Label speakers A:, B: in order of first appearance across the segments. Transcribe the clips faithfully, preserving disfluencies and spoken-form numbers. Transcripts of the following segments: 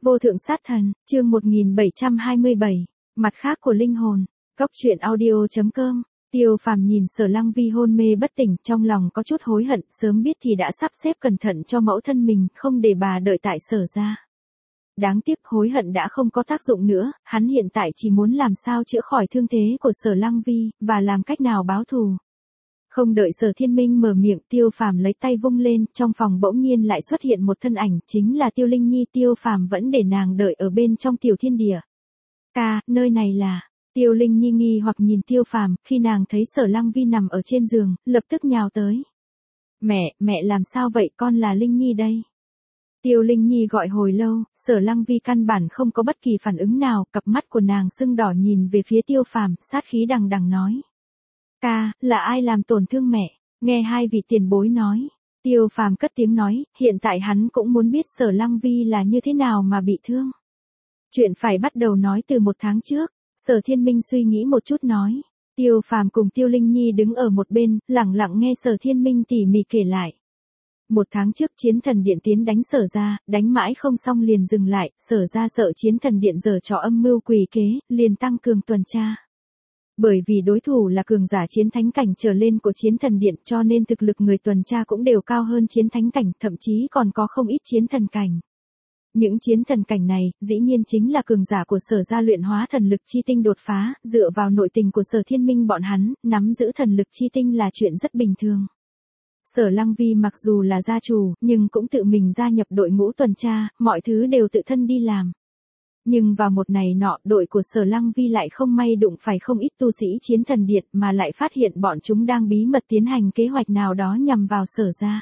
A: Vô thượng sát thần, chương một nghìn bảy trăm hai mươi bảy, mặt khác của linh hồn. Cốc truyện audio chấm com. Tiêu Phàm nhìn Sở Lăng Vi hôn mê bất tỉnh, trong lòng có chút hối hận, sớm biết thì đã sắp xếp cẩn thận cho mẫu thân mình, không để bà đợi tại Sở gia. Đáng tiếc hối hận đã không có tác dụng nữa, hắn hiện tại chỉ muốn làm sao chữa khỏi thương thế của Sở Lăng Vi, và làm cách nào báo thù. Không đợi Sở Thiên Minh mở miệng, Tiêu Phàm lấy tay vung lên, trong phòng bỗng nhiên lại xuất hiện một thân ảnh, chính là Tiêu Linh Nhi. Tiêu Phàm vẫn để nàng đợi ở bên trong tiểu thiên địa. Ca, nơi này là... Tiêu Linh Nhi nghi hoặc nhìn Tiêu Phàm, khi nàng thấy Sở Lăng Vi nằm ở trên giường, lập tức nhào tới. Mẹ, mẹ làm sao vậy, con là Linh Nhi đây. Tiêu Linh Nhi gọi hồi lâu, Sở Lăng Vi căn bản không có bất kỳ phản ứng nào, cặp mắt của nàng sưng đỏ nhìn về phía Tiêu Phàm, sát khí đằng đằng nói. Ca, là ai làm tổn thương mẹ? Nghe hai vị tiền bối nói. Tiêu Phàm cất tiếng nói, hiện tại hắn cũng muốn biết Sở Lăng Vi là như thế nào mà bị thương. Chuyện phải bắt đầu nói từ một tháng trước. Sở Thiên Minh suy nghĩ một chút nói. Tiêu Phàm cùng Tiêu Linh Nhi đứng ở một bên, lặng lặng nghe Sở Thiên Minh tỉ mỉ kể lại. Một tháng trước Chiến Thần Điện tiến đánh Sở gia, đánh mãi không xong liền dừng lại, Sở gia sợ Chiến Thần Điện giở trò âm mưu quỷ kế, liền tăng cường tuần tra. Bởi vì đối thủ là cường giả chiến thánh cảnh trở lên của Chiến Thần Điện, cho nên thực lực người tuần tra cũng đều cao hơn chiến thánh cảnh, thậm chí còn có không ít chiến thần cảnh. Những chiến thần cảnh này, dĩ nhiên chính là cường giả của Sở gia luyện hóa thần lực chi tinh đột phá, dựa vào nội tình của Sở Thiên Minh bọn hắn, nắm giữ thần lực chi tinh là chuyện rất bình thường. Sở Lăng Vi mặc dù là gia chủ, nhưng cũng tự mình gia nhập đội ngũ tuần tra, mọi thứ đều tự thân đi làm. Nhưng vào một ngày nọ, đội của Sở Lăng Vi lại không may đụng phải không ít tu sĩ Chiến Thần Điện, mà lại phát hiện bọn chúng đang bí mật tiến hành kế hoạch nào đó nhằm vào Sở gia.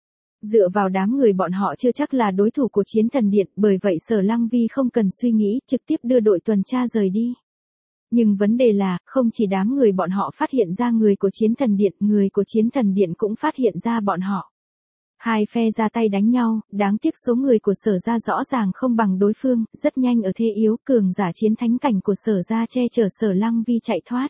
A: Dựa vào đám người bọn họ chưa chắc là đối thủ của Chiến Thần Điện, bởi vậy Sở Lăng Vi không cần suy nghĩ, trực tiếp đưa đội tuần tra rời đi. Nhưng vấn đề là, không chỉ đám người bọn họ phát hiện ra người của Chiến Thần Điện, người của Chiến Thần Điện cũng phát hiện ra bọn họ. Hai phe ra tay đánh nhau, đáng tiếc số người của Sở gia rõ ràng không bằng đối phương, rất nhanh ở thế yếu, cường giả chiến thánh cảnh của Sở gia che chở Sở Lăng Vi chạy thoát.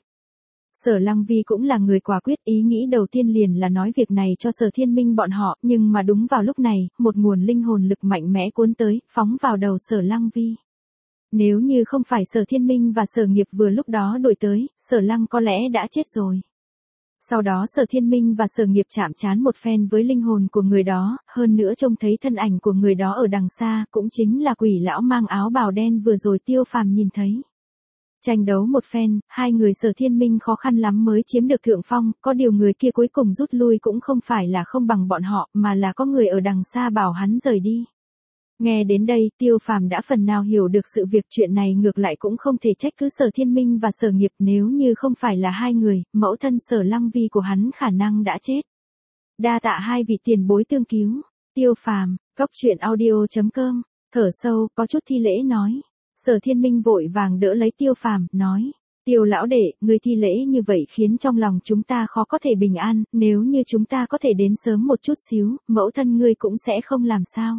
A: Sở Lăng Vi cũng là người quả quyết, ý nghĩ đầu tiên liền là nói việc này cho Sở Thiên Minh bọn họ, nhưng mà đúng vào lúc này, một nguồn linh hồn lực mạnh mẽ cuốn tới, phóng vào đầu Sở Lăng Vi. Nếu như không phải Sở Thiên Minh và Sở Nghiệp vừa lúc đó đuổi tới, Sở Lăng có lẽ đã chết rồi. Sau đó Sở Thiên Minh và Sở Nghiệp chạm trán một phen với linh hồn của người đó, hơn nữa trông thấy thân ảnh của người đó ở đằng xa, cũng chính là quỷ lão mang áo bào đen vừa rồi Tiêu Phàm nhìn thấy. Tranh đấu một phen, hai người Sở Thiên Minh khó khăn lắm mới chiếm được thượng phong, có điều người kia cuối cùng rút lui cũng không phải là không bằng bọn họ, mà là có người ở đằng xa bảo hắn rời đi. Nghe đến đây, Tiêu Phàm đã phần nào hiểu được sự việc, chuyện này ngược lại cũng không thể trách cứ Sở Thiên Minh và Sở Nghiệp, nếu như không phải là hai người, mẫu thân Sở Lăng Vi của hắn khả năng đã chết. Đa tạ hai vị tiền bối tương cứu. Tiêu Phàm, cốc truyện audio chấm com, thở sâu, có chút thi lễ nói. Sở Thiên Minh vội vàng đỡ lấy Tiêu Phàm, nói. Tiêu lão đệ, ngươi thi lễ như vậy khiến trong lòng chúng ta khó có thể bình an, nếu như chúng ta có thể đến sớm một chút xíu, mẫu thân ngươi cũng sẽ không làm sao.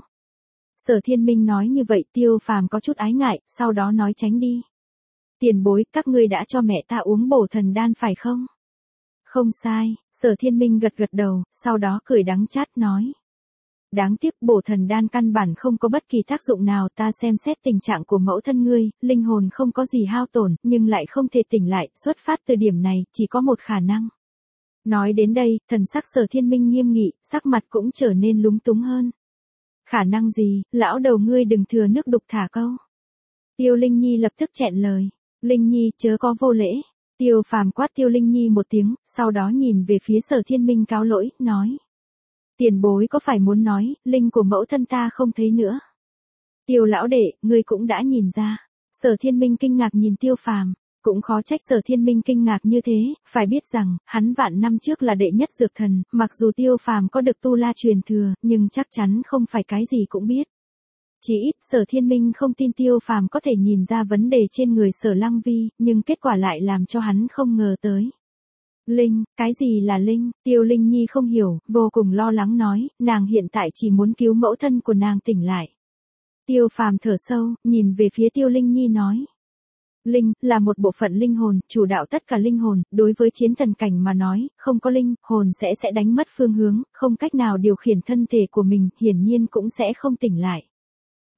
A: Sở Thiên Minh nói như vậy, Tiêu Phàm có chút ái ngại, sau đó nói tránh đi. Tiền bối, các ngươi đã cho mẹ ta uống bổ thần đan phải không? Không sai, Sở Thiên Minh gật gật đầu, sau đó cười đắng chát nói. Đáng tiếc bổ thần đan căn bản không có bất kỳ tác dụng nào, ta xem xét tình trạng của mẫu thân ngươi, linh hồn không có gì hao tổn, nhưng lại không thể tỉnh lại, xuất phát từ điểm này, chỉ có một khả năng. Nói đến đây, thần sắc Sở Thiên Minh nghiêm nghị, sắc mặt cũng trở nên lúng túng hơn. Khả năng gì, lão đầu ngươi đừng thừa nước đục thả câu. Tiêu Linh Nhi lập tức chẹn lời. Linh Nhi chớ có vô lễ. Tiêu Phàm quát Tiêu Linh Nhi một tiếng, sau đó nhìn về phía Sở Thiên Minh cáo lỗi, nói. Tiền bối có phải muốn nói, linh của mẫu thân ta không thấy nữa. Tiêu lão đệ, ngươi cũng đã nhìn ra. Sở Thiên Minh kinh ngạc nhìn Tiêu Phàm. Cũng khó trách Sở Thiên Minh kinh ngạc như thế, phải biết rằng, hắn vạn năm trước là đệ nhất dược thần, mặc dù Tiêu Phàm có được tu la truyền thừa, nhưng chắc chắn không phải cái gì cũng biết. Chỉ ít, Sở Thiên Minh không tin Tiêu Phàm có thể nhìn ra vấn đề trên người Sở Lăng Vi, nhưng kết quả lại làm cho hắn không ngờ tới. Linh, cái gì là linh? Tiêu Linh Nhi không hiểu, vô cùng lo lắng nói, nàng hiện tại chỉ muốn cứu mẫu thân của nàng tỉnh lại. Tiêu Phàm thở sâu, nhìn về phía Tiêu Linh Nhi nói. Linh, là một bộ phận linh hồn, chủ đạo tất cả linh hồn, đối với chiến thần cảnh mà nói, không có linh, hồn sẽ sẽ đánh mất phương hướng, không cách nào điều khiển thân thể của mình, hiển nhiên cũng sẽ không tỉnh lại.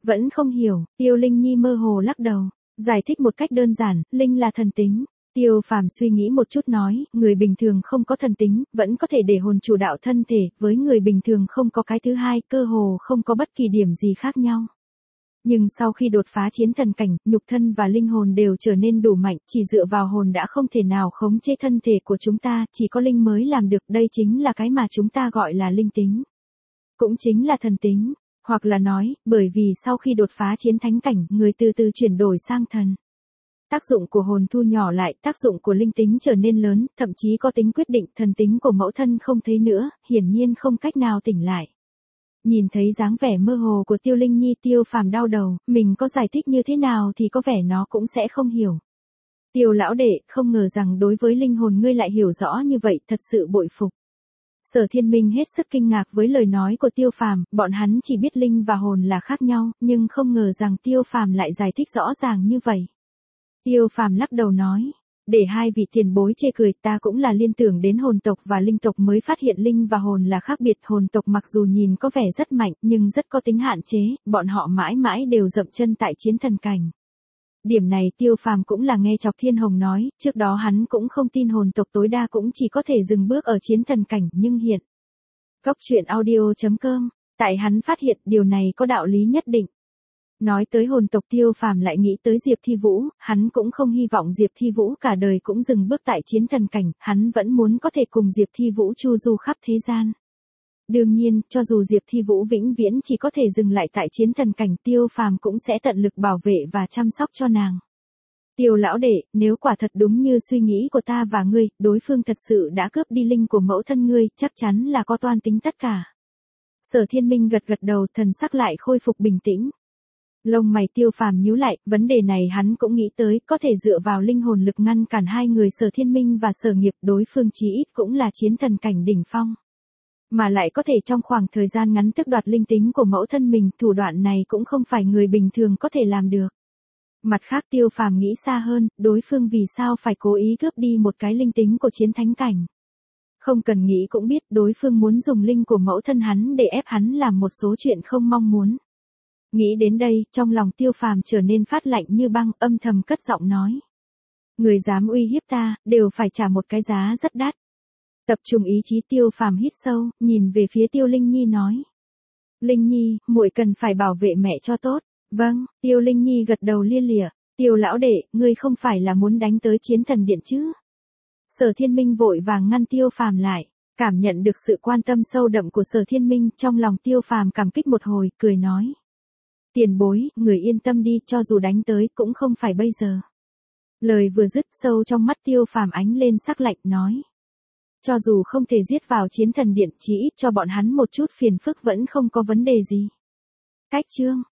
A: Vẫn không hiểu, Tiêu Linh Nhi mơ hồ lắc đầu, giải thích một cách đơn giản, linh là thần tính. Tiêu Phàm suy nghĩ một chút nói, người bình thường không có thần tính, vẫn có thể để hồn chủ đạo thân thể, với người bình thường không có cái thứ hai, cơ hồ không có bất kỳ điểm gì khác nhau. Nhưng sau khi đột phá chiến thần cảnh, nhục thân và linh hồn đều trở nên đủ mạnh, chỉ dựa vào hồn đã không thể nào khống chế thân thể của chúng ta, chỉ có linh mới làm được, đây chính là cái mà chúng ta gọi là linh tính. Cũng chính là thần tính, hoặc là nói, bởi vì sau khi đột phá chiến thánh cảnh, người từ từ chuyển đổi sang thần. Tác dụng của hồn thu nhỏ lại, tác dụng của linh tính trở nên lớn, thậm chí có tính quyết định, thần tính của mẫu thân không thấy nữa, hiển nhiên không cách nào tỉnh lại. Nhìn thấy dáng vẻ mơ hồ của Tiêu Linh Nhi, Tiêu Phàm đau đầu, mình có giải thích như thế nào thì có vẻ nó cũng sẽ không hiểu. Tiêu lão đệ, không ngờ rằng đối với linh hồn ngươi lại hiểu rõ như vậy, thật sự bội phục. Sở Thiên Minh hết sức kinh ngạc với lời nói của Tiêu Phàm, bọn hắn chỉ biết linh và hồn là khác nhau, nhưng không ngờ rằng Tiêu Phàm lại giải thích rõ ràng như vậy. Tiêu Phàm lắc đầu nói, để hai vị tiền bối chê cười, ta cũng là liên tưởng đến hồn tộc và linh tộc mới phát hiện linh và hồn là khác biệt. Hồn tộc mặc dù nhìn có vẻ rất mạnh, nhưng rất có tính hạn chế, bọn họ mãi mãi đều dậm chân tại chiến thần cảnh. Điểm này Tiêu Phàm cũng là nghe Chọc Thiên Hồng nói, trước đó hắn cũng không tin hồn tộc tối đa cũng chỉ có thể dừng bước ở chiến thần cảnh, nhưng hiện. Góc truyện audio chấm com, tại hắn phát hiện điều này có đạo lý nhất định. Nói tới hồn tộc, Tiêu Phàm lại nghĩ tới Diệp Thi Vũ, hắn cũng không hy vọng Diệp Thi Vũ cả đời cũng dừng bước tại chiến thần cảnh, hắn vẫn muốn có thể cùng Diệp Thi Vũ chu du khắp thế gian. Đương nhiên, cho dù Diệp Thi Vũ vĩnh viễn chỉ có thể dừng lại tại chiến thần cảnh, Tiêu Phàm cũng sẽ tận lực bảo vệ và chăm sóc cho nàng. Tiêu lão đệ, nếu quả thật đúng như suy nghĩ của ta và ngươi, đối phương thật sự đã cướp đi linh của mẫu thân ngươi, chắc chắn là có toan tính tất cả. Sở Thiên Minh gật gật đầu, thần sắc lại khôi phục bình tĩnh. Lông mày Tiêu Phàm nhíu lại, vấn đề này hắn cũng nghĩ tới, có thể dựa vào linh hồn lực ngăn cản hai người Sở Thiên Minh và Sở Nghiệp, đối phương chí ít cũng là chiến thần cảnh đỉnh phong. Mà lại có thể trong khoảng thời gian ngắn tước đoạt linh tính của mẫu thân mình, thủ đoạn này cũng không phải người bình thường có thể làm được. Mặt khác Tiêu Phàm nghĩ xa hơn, đối phương vì sao phải cố ý cướp đi một cái linh tính của chiến thánh cảnh. Không cần nghĩ cũng biết đối phương muốn dùng linh của mẫu thân hắn để ép hắn làm một số chuyện không mong muốn. Nghĩ đến đây, trong lòng Tiêu Phàm trở nên phát lạnh như băng, âm thầm cất giọng nói. Người dám uy hiếp ta, đều phải trả một cái giá rất đắt. Tập trung ý chí, Tiêu Phàm hít sâu, nhìn về phía Tiêu Linh Nhi nói. Linh Nhi, muội cần phải bảo vệ mẹ cho tốt. Vâng, Tiêu Linh Nhi gật đầu lia lịa. Tiêu lão đệ, ngươi không phải là muốn đánh tới chiến thần điện chứ? Sở Thiên Minh vội vàng ngăn Tiêu Phàm lại. Cảm nhận được sự quan tâm sâu đậm của Sở Thiên Minh, trong lòng Tiêu Phàm cảm kích một hồi, cười nói. Tiền bối, người yên tâm đi, cho dù đánh tới cũng không phải bây giờ. Lời vừa dứt, sâu trong mắt Tiêu Phàm ánh lên sắc lạnh, nói. Cho dù không thể giết vào chiến thần điện, chí ít cho bọn hắn một chút phiền phức vẫn không có vấn đề gì. Cách chương